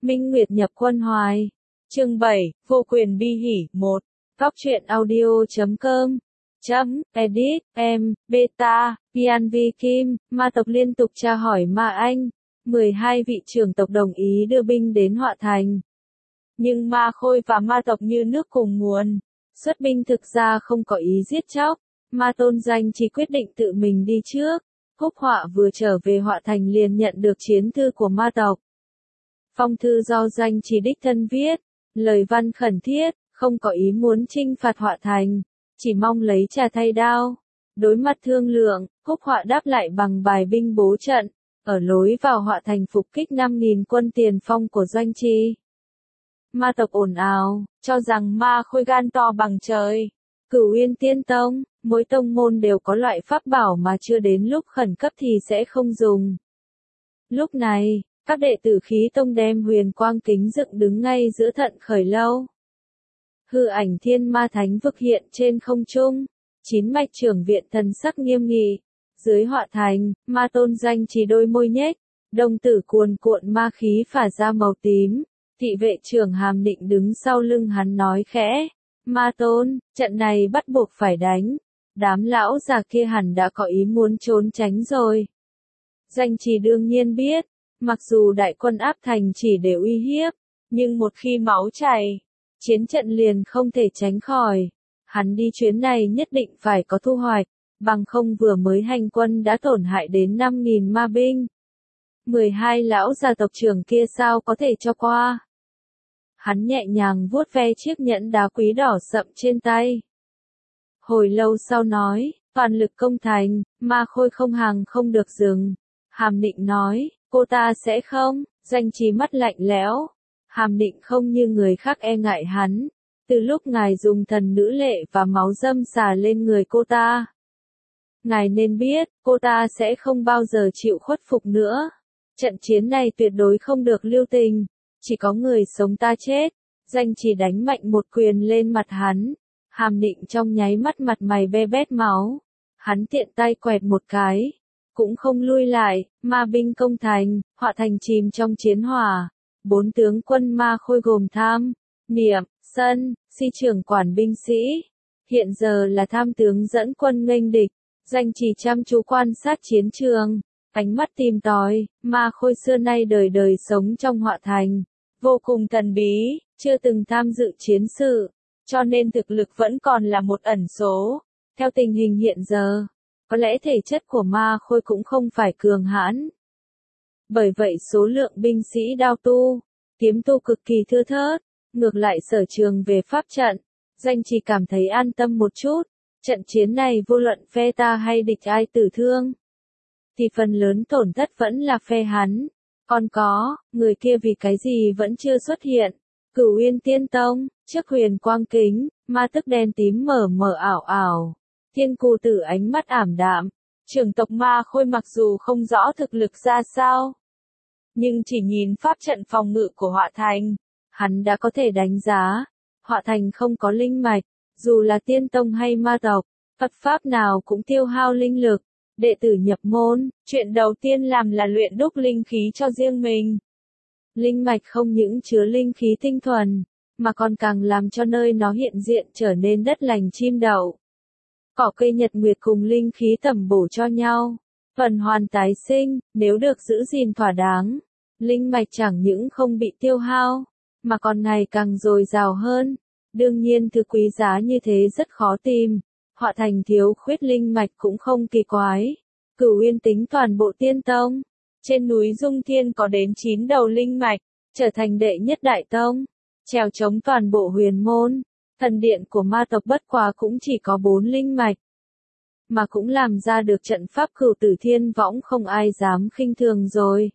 Minh Nguyệt nhập quân hoài. Chương 7, vô quyền bi hỉ 1. Góc truyện audio.com Edit, em, Beta, Pianvi Kim, ma tộc liên tục tra hỏi Ma Anh. 12 vị trưởng tộc đồng ý đưa binh đến Họa Thành. Nhưng Ma Khôi và ma tộc như nước cùng nguồn. Xuất binh thực ra không có ý giết chóc. Ma Tôn Danh chỉ quyết định tự mình đi trước. Húc Họa vừa trở về Họa Thành liền nhận được chiến thư của ma tộc. Phong thư do Danh chỉ đích thân viết, lời văn khẩn thiết, không có ý muốn chinh phạt Họa Thành, chỉ mong lấy trà thay đao. Đối mặt thương lượng, Húc Họa đáp lại bằng bài binh bố trận, ở lối vào Họa Thành phục kích 5.000 quân tiền phong của Doanh Trì. Ma tộc ồn ào, cho rằng Ma Khôi gan to bằng trời. Cửu Uyên Tiên Tông, mỗi tông môn đều có loại pháp bảo mà chưa đến lúc khẩn cấp thì sẽ không dùng. Lúc này, các đệ tử khí tông đem huyền quang kính dựng đứng ngay giữa Thận Khởi Lâu. Hư ảnh thiên ma thánh vực hiện trên không trung, 9 mạch trưởng viện thần sắc nghiêm nghị. Dưới Họa Thành, Ma Tôn Danh chỉ đôi môi nhếch, đồng tử cuồn cuộn ma khí phả ra màu tím. Thị vệ trưởng Hàm Định đứng sau lưng hắn nói khẽ, Ma Tôn, trận này bắt buộc phải đánh. Đám lão già kia hẳn đã có ý muốn trốn tránh rồi. Danh Trì đương nhiên biết, mặc dù đại quân áp thành chỉ để uy hiếp, nhưng một khi máu chảy, chiến trận liền không thể tránh khỏi. Hắn đi chuyến này nhất định phải có thu hoạch, bằng không vừa mới hành quân đã tổn hại đến 5.000 ma binh. 12 lão già tộc trưởng kia sao có thể cho qua. Hắn nhẹ nhàng vuốt ve chiếc nhẫn đá quý đỏ sậm trên tay. Hồi lâu sau nói, toàn lực công thành, Ma Khôi không hàng không được dừng. Hàm Định nói, cô ta sẽ không. Danh Trì mắt lạnh lẽo. Hàm Định không như người khác e ngại hắn. Từ lúc ngài dùng thần nữ lệ và máu dâm xả lên người cô ta, ngài nên biết, cô ta sẽ không bao giờ chịu khuất phục nữa. Trận chiến này tuyệt đối không được lưu tình. Chỉ có người sống ta chết. Danh Trì đánh mạnh một quyền lên mặt hắn. Hàm Định trong nháy mắt mặt mày be bét máu. Hắn tiện tay quẹt một cái, cũng không lui lại. Ma binh công thành, Họa Thành chìm trong chiến hỏa. 4 tướng quân Ma Khôi gồm Tham, Niệm, Sân, Si trưởng quản binh sĩ. Hiện giờ là Tham tướng dẫn quân nghênh địch. Danh Trì chăm chú quan sát chiến trường, ánh mắt tìm tòi. Ma Khôi xưa nay đời đời sống trong Họa Thành, vô cùng thần bí, chưa từng tham dự chiến sự, cho nên thực lực vẫn còn là một ẩn số. Theo tình hình hiện giờ, có lẽ thể chất của Ma Khôi cũng không phải cường hãn. Bởi vậy số lượng binh sĩ đao tu, kiếm tu cực kỳ thưa thớt, ngược lại sở trường về pháp trận, Danh chỉ cảm thấy an tâm một chút. Trận chiến này vô luận phe ta hay địch ai tử thương, thì phần lớn tổn thất vẫn là phe hắn. Còn có, người kia vì cái gì vẫn chưa xuất hiện. Cửu Uyên Tiên Tông, trước huyền quang kính, ma tức đen tím mờ mờ ảo ảo. Thiên Cù Tử ánh mắt ảm đạm. Trưởng tộc Ma Khôi mặc dù không rõ thực lực ra sao, nhưng chỉ nhìn pháp trận phòng ngự của Họa Thành, hắn đã có thể đánh giá. Họa Thành không có linh mạch, dù là tiên tông hay ma tộc, Phật pháp nào cũng tiêu hao linh lực. Đệ tử nhập môn, chuyện đầu tiên làm là luyện đúc linh khí cho riêng mình. Linh mạch không những chứa linh khí tinh thuần, mà còn càng làm cho nơi nó hiện diện trở nên đất lành chim đậu. Cỏ cây nhật nguyệt cùng linh khí tẩm bổ cho nhau, tuần hoàn tái sinh, nếu được giữ gìn thỏa đáng. Linh mạch chẳng những không bị tiêu hao, mà còn ngày càng dồi dào hơn. Đương nhiên thứ quý giá như thế rất khó tìm. Họa Thành thiếu khuyết linh mạch cũng không kỳ quái. Cửu Uyên tính toàn bộ tiên tông. Trên núi Dung Thiên có đến 9 đầu linh mạch, trở thành đệ nhất đại tông. Trèo chống toàn bộ huyền môn. Thần điện của ma tộc bất quá cũng chỉ có 4 linh mạch. Mà cũng làm ra được trận pháp Cửu Tử Thiên Võng không ai dám khinh thường rồi.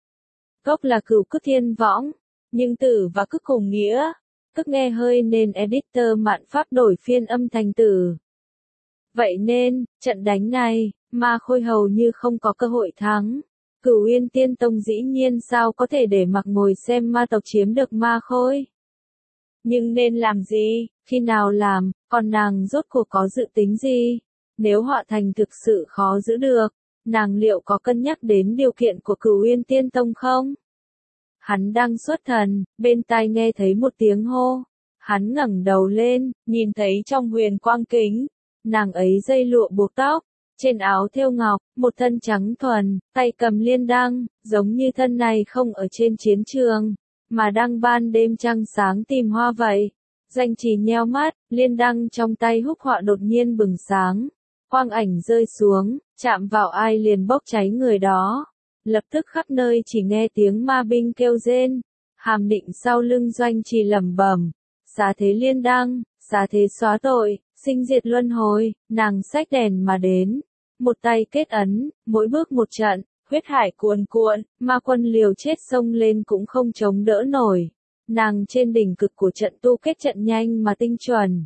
Gốc là Cửu Cức Thiên Võng, nhưng tử và cức cùng nghĩa. Cức nghe hơi nên editor mạn pháp đổi phiên âm thành tử. Vậy nên, trận đánh này, Ma Khôi hầu như không có cơ hội thắng. Cửu Uyên Tiên Tông dĩ nhiên sao có thể để mặc ngồi xem ma tộc chiếm được Ma Khôi. Nhưng nên làm gì, khi nào làm, còn nàng rốt cuộc có dự tính gì? Nếu Họa Thành thực sự khó giữ được, nàng liệu có cân nhắc đến điều kiện của Cửu Uyên Tiên Tông không? Hắn đang xuất thần, bên tai nghe thấy một tiếng hô. Hắn ngẩng đầu lên, nhìn thấy trong huyền quang kính, nàng ấy dây lụa buộc tóc, trên áo thêu ngọc, một thân trắng thuần, tay cầm liên đăng, giống như thân này không ở trên chiến trường, mà đang ban đêm trăng sáng tìm hoa vậy. Danh Trì nheo mắt, liên đăng trong tay Húc Họa đột nhiên bừng sáng, quang ảnh rơi xuống, chạm vào ai liền bốc cháy người đó. Lập tức khắp nơi chỉ nghe tiếng ma binh kêu rên. Hàm Định sau lưng Doanh Trì lẩm bẩm, xá thế liên đăng, xá thế xóa tội, sinh diệt luân hồi. Nàng xách đèn mà đến, một tay kết ấn, mỗi bước một trận, huyết hải cuồn cuộn, ma quân liều chết xông lên cũng không chống đỡ nổi. Nàng trên đỉnh cực của trận tu kết trận nhanh mà tinh chuẩn.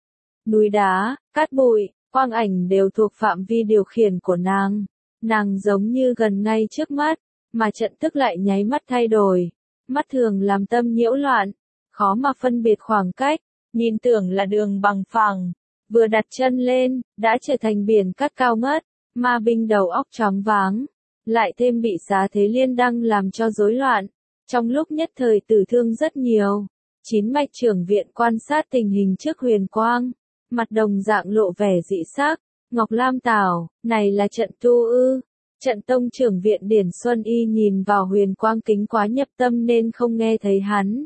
Núi đá, cát bụi, quang ảnh đều thuộc phạm vi điều khiển của nàng. Nàng giống như gần ngay trước mắt, mà trận tức lại nháy mắt thay đổi. Mắt thường làm tâm nhiễu loạn, khó mà phân biệt khoảng cách, nhìn tưởng là đường bằng phẳng. Vừa đặt chân lên, đã trở thành biển cát cao ngất, ma binh đầu óc choáng váng. Lại thêm bị xá thế liên đăng làm cho rối loạn. Trong lúc nhất thời tử thương rất nhiều. Chín mạch trưởng viện quan sát tình hình trước huyền quang. Mặt đồng dạng lộ vẻ dị sắc. Ngọc Lam Tảo, này là trận tu ư? Trận tông trưởng viện Điển Xuân Y nhìn vào huyền quang kính quá nhập tâm nên không nghe thấy hắn.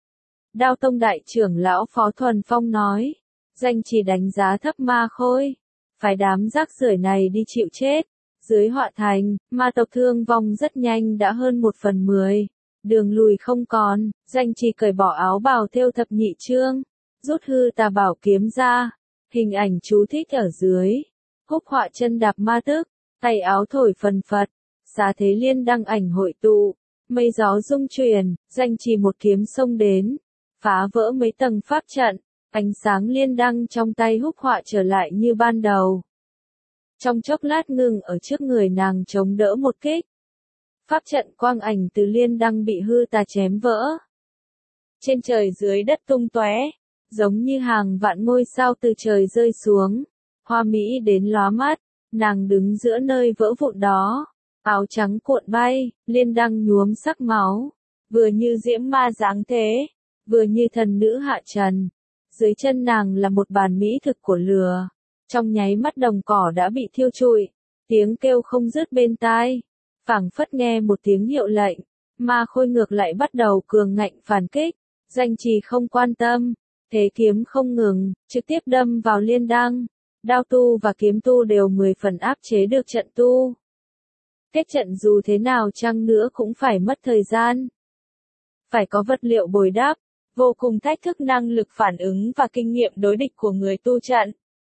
Đao tông đại trưởng lão Phó Thuần Phong nói. Danh Trì đánh giá thấp ma khôi. Phải đám rác rưởi này đi chịu chết. Dưới Họa Thành, ma tộc thương vong rất nhanh đã hơn 1/10. Đường lùi không còn, Danh Trì cởi bỏ áo bào thêu thập nhị chương. Rút hư tà bảo kiếm ra. Hình ảnh chú thích ở dưới. Húc Họa chân đạp ma tức, tay áo thổi phần phật, xá thế liên đăng ảnh hội tụ, mây gió rung chuyển, Danh Trì một kiếm xông đến, phá vỡ mấy tầng pháp trận, ánh sáng liên đăng trong tay Húc Họa trở lại như ban đầu. Trong chốc lát ngừng ở trước người nàng chống đỡ một kích. Pháp trận quang ảnh từ liên đăng bị hư tà chém vỡ. Trên trời dưới đất tung tóe, giống như hàng vạn ngôi sao từ trời rơi xuống. Hoa mỹ đến lóa mắt, nàng đứng giữa nơi vỡ vụn đó, áo trắng cuộn bay, liên đăng nhuốm sắc máu, vừa như diễm ma dáng thế, vừa như thần nữ hạ trần. Dưới chân nàng là một bàn mỹ thực của lửa, trong nháy mắt đồng cỏ đã bị thiêu trụi, tiếng kêu không dứt bên tai, phảng phất nghe một tiếng hiệu lệnh, ma khôi ngược lại bắt đầu cường ngạnh phản kích. Danh Trì không quan tâm, thế kiếm không ngừng, trực tiếp đâm vào liên đăng. Đao tu và kiếm tu đều 10 phần áp chế được trận tu. Kết trận dù thế nào chăng nữa cũng phải mất thời gian. Phải có vật liệu bồi đắp, vô cùng thách thức năng lực phản ứng và kinh nghiệm đối địch của người tu trận.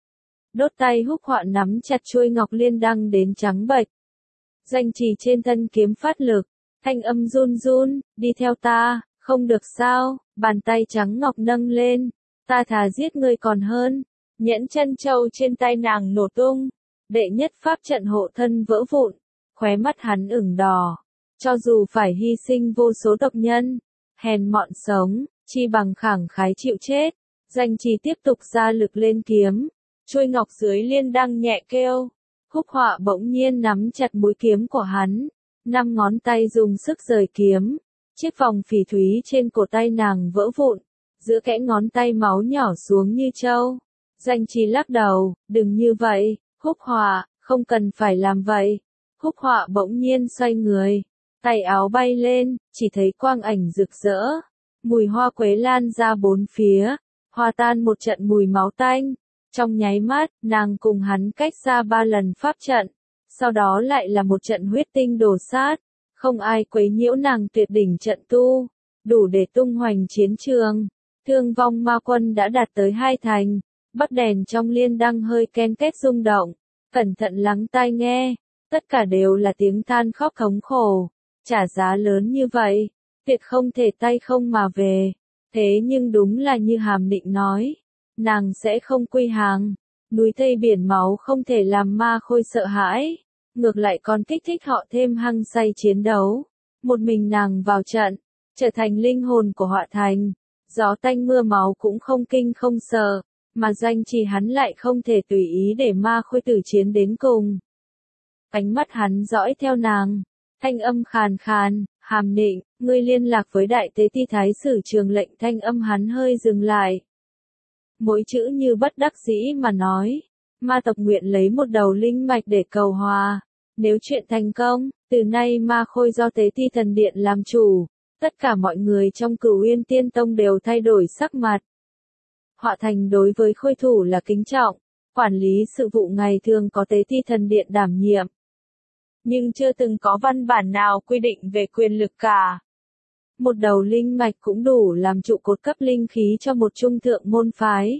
Đốt tay Húc Họa nắm chặt chuôi ngọc liên đăng đến trắng bệch. Danh Trì trên thân kiếm phát lực, thanh âm run run, đi theo ta, không được sao, bàn tay trắng ngọc nâng lên, ta thà giết ngươi còn hơn. Nhẫn chân châu trên tay nàng nổ tung, đệ nhất pháp trận hộ thân vỡ vụn, khóe mắt hắn ửng đỏ. Cho dù phải hy sinh vô số tộc nhân, hèn mọn sống, chi bằng khẳng khái chịu chết. Danh Trì tiếp tục ra lực lên kiếm, chuôi ngọc dưới liên đăng nhẹ kêu. Húc Họa bỗng nhiên nắm chặt mũi kiếm của hắn, 5 ngón tay dùng sức rời kiếm, chiếc vòng phỉ thúy trên cổ tay nàng vỡ vụn, giữa kẽ ngón tay máu nhỏ xuống như trâu. Danh Trì lắc đầu, đừng như vậy, Húc Họa, không cần phải làm vậy. Húc Họa bỗng nhiên xoay người, tay áo bay lên, chỉ thấy quang ảnh rực rỡ, mùi hoa quế lan ra bốn phía, hòa tan một trận mùi máu tanh. Trong nháy mắt, nàng cùng hắn cách ra 3 lần pháp trận, sau đó lại là một trận huyết tinh đổ sát, không ai quấy nhiễu nàng tuyệt đỉnh trận tu, đủ để tung hoành chiến trường. Thương vong ma quân đã đạt tới 2 thành. Bắc đèn trong liên đăng hơi ken két rung động, cẩn thận lắng tai nghe, tất cả đều là tiếng than khóc thống khổ, trả giá lớn như vậy, tuyệt không thể tay không mà về. Thế nhưng đúng là như Hàm Định nói, nàng sẽ không quy hàng, núi thây biển máu không thể làm ma khôi sợ hãi, ngược lại còn kích thích họ thêm hăng say chiến đấu. Một mình nàng vào trận, trở thành linh hồn của Họa Thành, gió tanh mưa máu cũng không kinh không sợ. Mà Danh Trì hắn lại không thể tùy ý để ma khôi tử chiến đến cùng. Ánh mắt hắn dõi theo nàng, thanh âm khàn khàn, Hàm Nịnh, ngươi liên lạc với đại tế ti thái sử Trường Lệnh, thanh âm hắn hơi dừng lại. Mỗi chữ như bất đắc dĩ mà nói, ma tộc nguyện lấy một đầu linh mạch để cầu hòa. Nếu chuyện thành công, từ nay ma khôi do tế ti thần điện làm chủ, tất cả mọi người trong Cửu Uyên Tiên Tông đều thay đổi sắc mặt. Họa Thành đối với khôi thủ là kính trọng, quản lý sự vụ ngày thường có tế ti thần điện đảm nhiệm. Nhưng chưa từng có văn bản nào quy định về quyền lực cả. Một đầu linh mạch cũng đủ làm trụ cột cấp linh khí cho một trung thượng môn phái.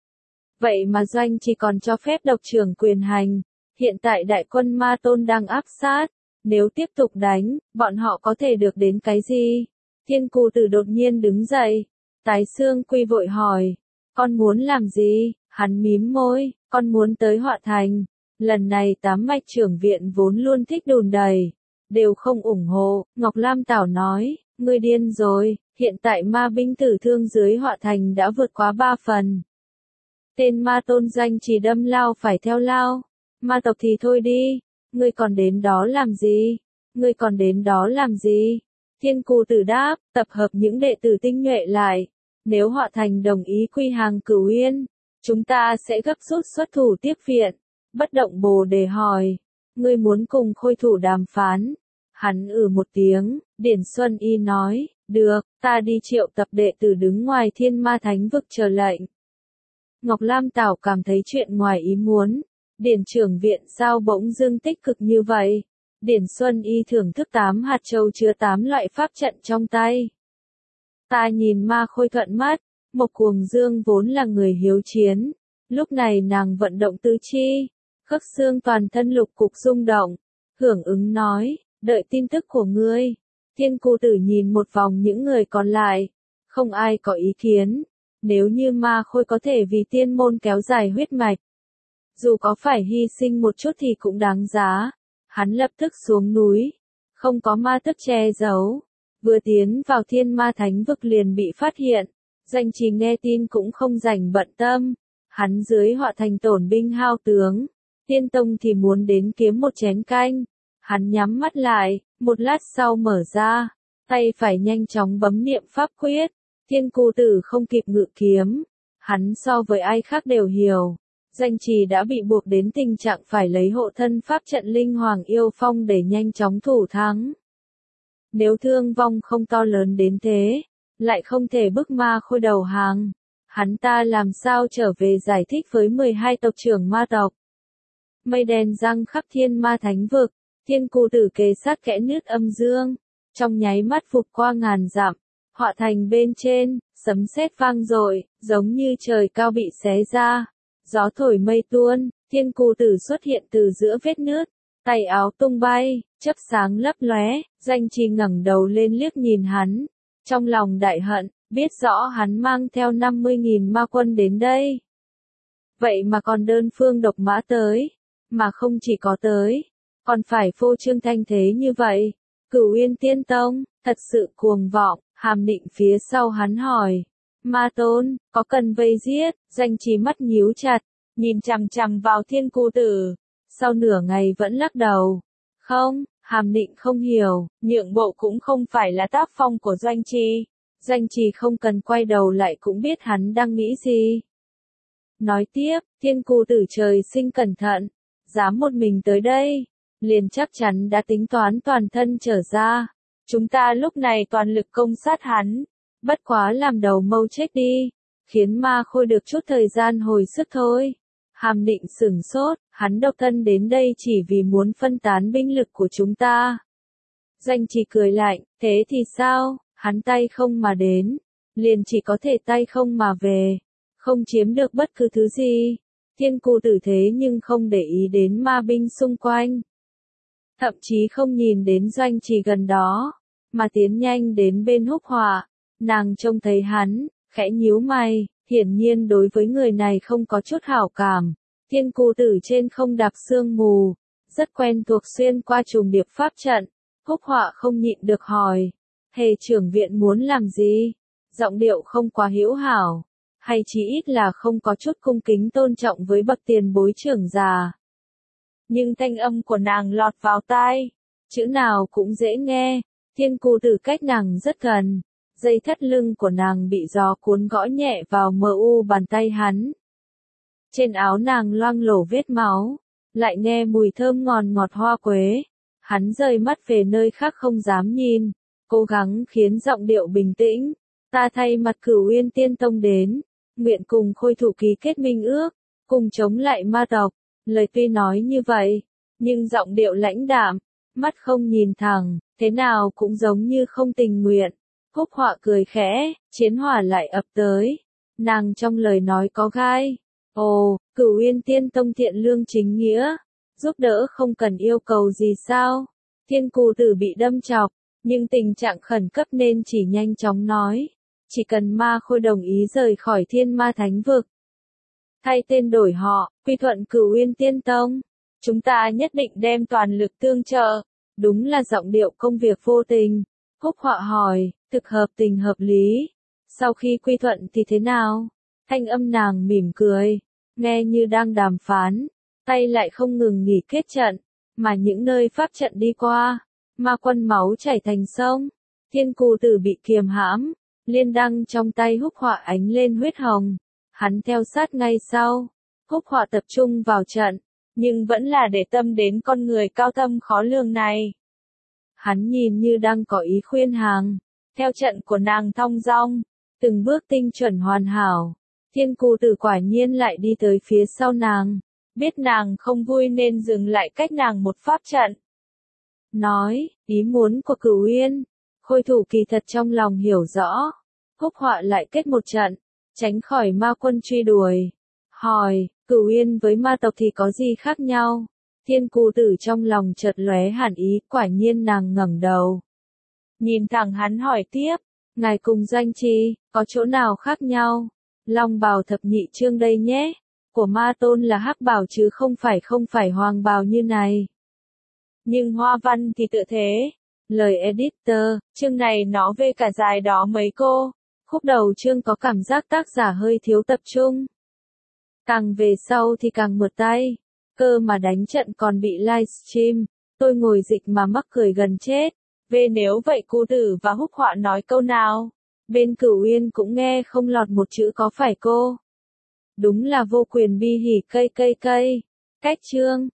Vậy mà Doanh chỉ còn cho phép độc trưởng quyền hành. Hiện tại đại quân Ma Tôn đang áp sát. Nếu tiếp tục đánh, bọn họ có thể được đến cái gì? Thiên Cù Tử đột nhiên đứng dậy. Tái Xương Quy vội hỏi. Con muốn làm gì? Hắn mím môi. Con muốn tới Họa Thành. Lần này tám mạch trưởng viện vốn luôn thích đùn đầy. Đều không ủng hộ. Ngọc Lam Tảo nói. Ngươi điên rồi. Hiện tại ma binh tử thương dưới Họa Thành đã vượt quá 3 phần. Tên Ma Tôn Doanh chỉ đâm lao phải theo lao. Ma tộc thì thôi đi. Ngươi còn đến đó làm gì? Ngươi còn đến đó làm gì? Thiên Cù Tử đáp, tập hợp những đệ tử tinh nhuệ lại. Nếu Họa Thành đồng ý quy hàng Cửu Uyên, chúng ta sẽ gấp rút xuất thủ tiếp viện. Bất Động Bồ Đề hỏi, ngươi muốn cùng khôi thủ đàm phán? Hắn một tiếng, Điển Xuân Y nói, được, ta đi triệu tập đệ tử đứng ngoài Thiên Ma Thánh vực chờ lệnh. Ngọc Lam Tảo cảm thấy chuyện ngoài ý muốn. Điển trưởng viện sao bỗng dưng tích cực như vậy? Điển Xuân Y thưởng thức 8 hạt châu chứa 8 loại pháp trận trong tay. Ta nhìn ma khôi thuận mắt, Mộc Cuồng Dương vốn là người hiếu chiến. Lúc này nàng vận động tứ chi, khớp xương toàn thân lục cục rung động. Hưởng ứng nói, đợi tin tức của ngươi. Thiên Cù Tử nhìn một vòng những người còn lại. Không ai có ý kiến. Nếu như ma khôi có thể vì tiên môn kéo dài huyết mạch. Dù có phải hy sinh một chút thì cũng đáng giá. Hắn lập tức xuống núi. Không có ma tức che giấu. Vừa tiến vào Thiên Ma Thánh vực liền bị phát hiện. Doanh Trì nghe tin cũng không rảnh bận tâm. Hắn dưới Họa Thành tổn binh hao tướng. Tiên Tông thì muốn đến kiếm một chén canh. Hắn nhắm mắt lại, một lát sau mở ra. Tay phải nhanh chóng bấm niệm pháp quyết. Thiên Cù Tử không kịp ngự kiếm. Hắn so với ai khác đều hiểu. Doanh Trì đã bị buộc đến tình trạng phải lấy hộ thân pháp trận Linh Hoàng Yêu Phong để nhanh chóng thủ thắng. Nếu thương vong không to lớn đến thế, lại không thể bức ma khôi đầu hàng, hắn ta làm sao trở về giải thích với 12 tộc trưởng ma tộc. Mây đen giăng khắp Thiên Ma Thánh vực, Thiên Cù Tử kề sát kẽ nước âm dương, trong nháy mắt vụt qua ngàn dặm, Họa Thành bên trên, sấm sét vang dội, giống như trời cao bị xé ra. Gió thổi mây tuôn, Thiên Cù Tử xuất hiện từ giữa vết nứt, tay áo tung bay, chớp sáng lấp lóe. Doanh Trì ngẩng đầu lên liếc nhìn hắn, trong lòng đại hận, biết rõ hắn mang theo 50.000 ma quân đến đây. Vậy mà còn đơn phương độc mã tới, mà không chỉ có tới, còn phải phô trương thanh thế như vậy. Cửu Uyên Tiên Tông, thật sự cuồng vọng. Hàm Nịnh phía sau hắn hỏi, Ma Tôn, có cần vây giết? Doanh Trì mắt nhíu chặt, nhìn chằm chằm vào Thiên Cù Tử. Sau nửa ngày vẫn lắc đầu. Không, Hàm Nịnh không hiểu, nhượng bộ cũng không phải là tác phong của Doanh Trì. Doanh Trì không cần quay đầu lại cũng biết hắn đang nghĩ gì. Nói tiếp, Thiên Cù Tử trời sinh cẩn thận, dám một mình tới đây, liền chắc chắn đã tính toán toàn thân trở ra. Chúng ta lúc này toàn lực công sát hắn, bất quá làm đầu mâu chết đi, khiến ma khôi được chút thời gian hồi sức thôi. Hàm Nịnh sửng sốt, hắn độc thân đến đây chỉ vì muốn phân tán binh lực của chúng ta. Doanh Trì cười lạnh, thế thì sao, hắn tay không mà đến, liền chỉ có thể tay không mà về, không chiếm được bất cứ thứ gì. Thiên Cù Tử thế nhưng không để ý đến ma binh xung quanh. Thậm chí không nhìn đến Doanh Trì gần đó, mà tiến nhanh đến bên Húc Họa. Nàng trông thấy hắn, khẽ nhíu mày, hiển nhiên đối với người này không có chút hảo cảm. Thiên Cù Tử trên không đạp sương mù, rất quen thuộc xuyên qua trùng điệp pháp trận. Húc Họa không nhịn được hỏi, Hề trưởng viện muốn làm gì? Giọng điệu không quá hữu hảo, hay chỉ ít là không có chút cung kính tôn trọng với bậc tiền bối trưởng già. Nhưng thanh âm của nàng lọt vào tai, chữ nào cũng dễ nghe, Thiên Cù Tử cách nàng rất gần, dây thắt lưng của nàng bị gió cuốn gõ nhẹ vào mờ u bàn tay hắn. Trên áo nàng loang lổ vết máu, lại nghe mùi thơm ngon ngọt hoa quế. Hắn rời mắt về nơi khác không dám nhìn, cố gắng khiến giọng điệu bình tĩnh. Ta thay mặt Cửu Uyên Tiên Tông đến, nguyện cùng Khôi Thủ ký kết minh ước, cùng chống lại ma tộc. Lời tuy nói như vậy, nhưng giọng điệu lãnh đạm, mắt không nhìn thẳng, thế nào cũng giống như không tình nguyện. Húc Họa cười khẽ, chiến hỏa lại ập tới. Nàng trong lời nói có gai. Ồ, Cửu Uyên Tiên Tông thiện lương chính nghĩa, giúp đỡ không cần yêu cầu gì sao? Thiên Cù Tử bị đâm chọc, nhưng tình trạng khẩn cấp nên chỉ nhanh chóng nói. Chỉ cần Ma Khôi đồng ý rời khỏi Thiên Ma Thánh Vực, thay tên đổi họ, quy thuận Cửu Uyên Tiên Tông, chúng ta nhất định đem toàn lực tương trợ. Đúng là giọng điệu công việc vô tình. Húc Họa hỏi, thực hợp tình hợp lý. Sau khi quy thuận thì thế nào? Thanh âm nàng mỉm cười, nghe như đang đàm phán, tay lại không ngừng nghỉ kết trận, mà những nơi pháp trận đi qua, ma quân máu chảy thành sông. Thiên Cù Tử bị kiềm hãm, liên đăng trong tay Húc Họa ánh lên huyết hồng. Hắn theo sát ngay sau. Húc Họa tập trung vào trận, nhưng vẫn là để tâm đến con người cao thâm khó lường này. Hắn nhìn như đang có ý khuyên hàng, theo trận của nàng thong dong, từng bước tinh chuẩn hoàn hảo. Thiên Cù Tử quả nhiên lại đi tới phía sau nàng, biết nàng không vui nên dừng lại cách nàng một pháp trận. Nói, ý muốn của Cửu Uyên, Khôi Thủ kỳ thật trong lòng hiểu rõ. Húc Họa lại kết một trận, tránh khỏi ma quân truy đuổi. Hỏi, Cửu Uyên với ma tộc thì có gì khác nhau? Thiên Cù Tử trong lòng chợt lóe hàn ý, quả nhiên nàng ngẩng đầu. Nhìn thẳng hắn hỏi tiếp, ngài cùng Doanh Trì, có chỗ nào khác nhau? Long bào thập nhị chương đây nhé, của ma tôn là hắc bào chứ không phải hoàng bào như này. Nhưng hoa văn thì tự thế. Lời editor, chương này nó về cả dài đó mấy cô. Khúc đầu chương có cảm giác tác giả hơi thiếu tập trung. Càng về sau thì càng mượt tay. Cơ mà đánh trận còn bị livestream. Tôi ngồi dịch mà mắc cười gần chết. Về nếu vậy Cù Tử và Húc Họa nói câu nào? Bên Cửu Uyên cũng nghe không lọt một chữ có phải cô. Đúng là vô quyền bi hỉ cây. Cách chương.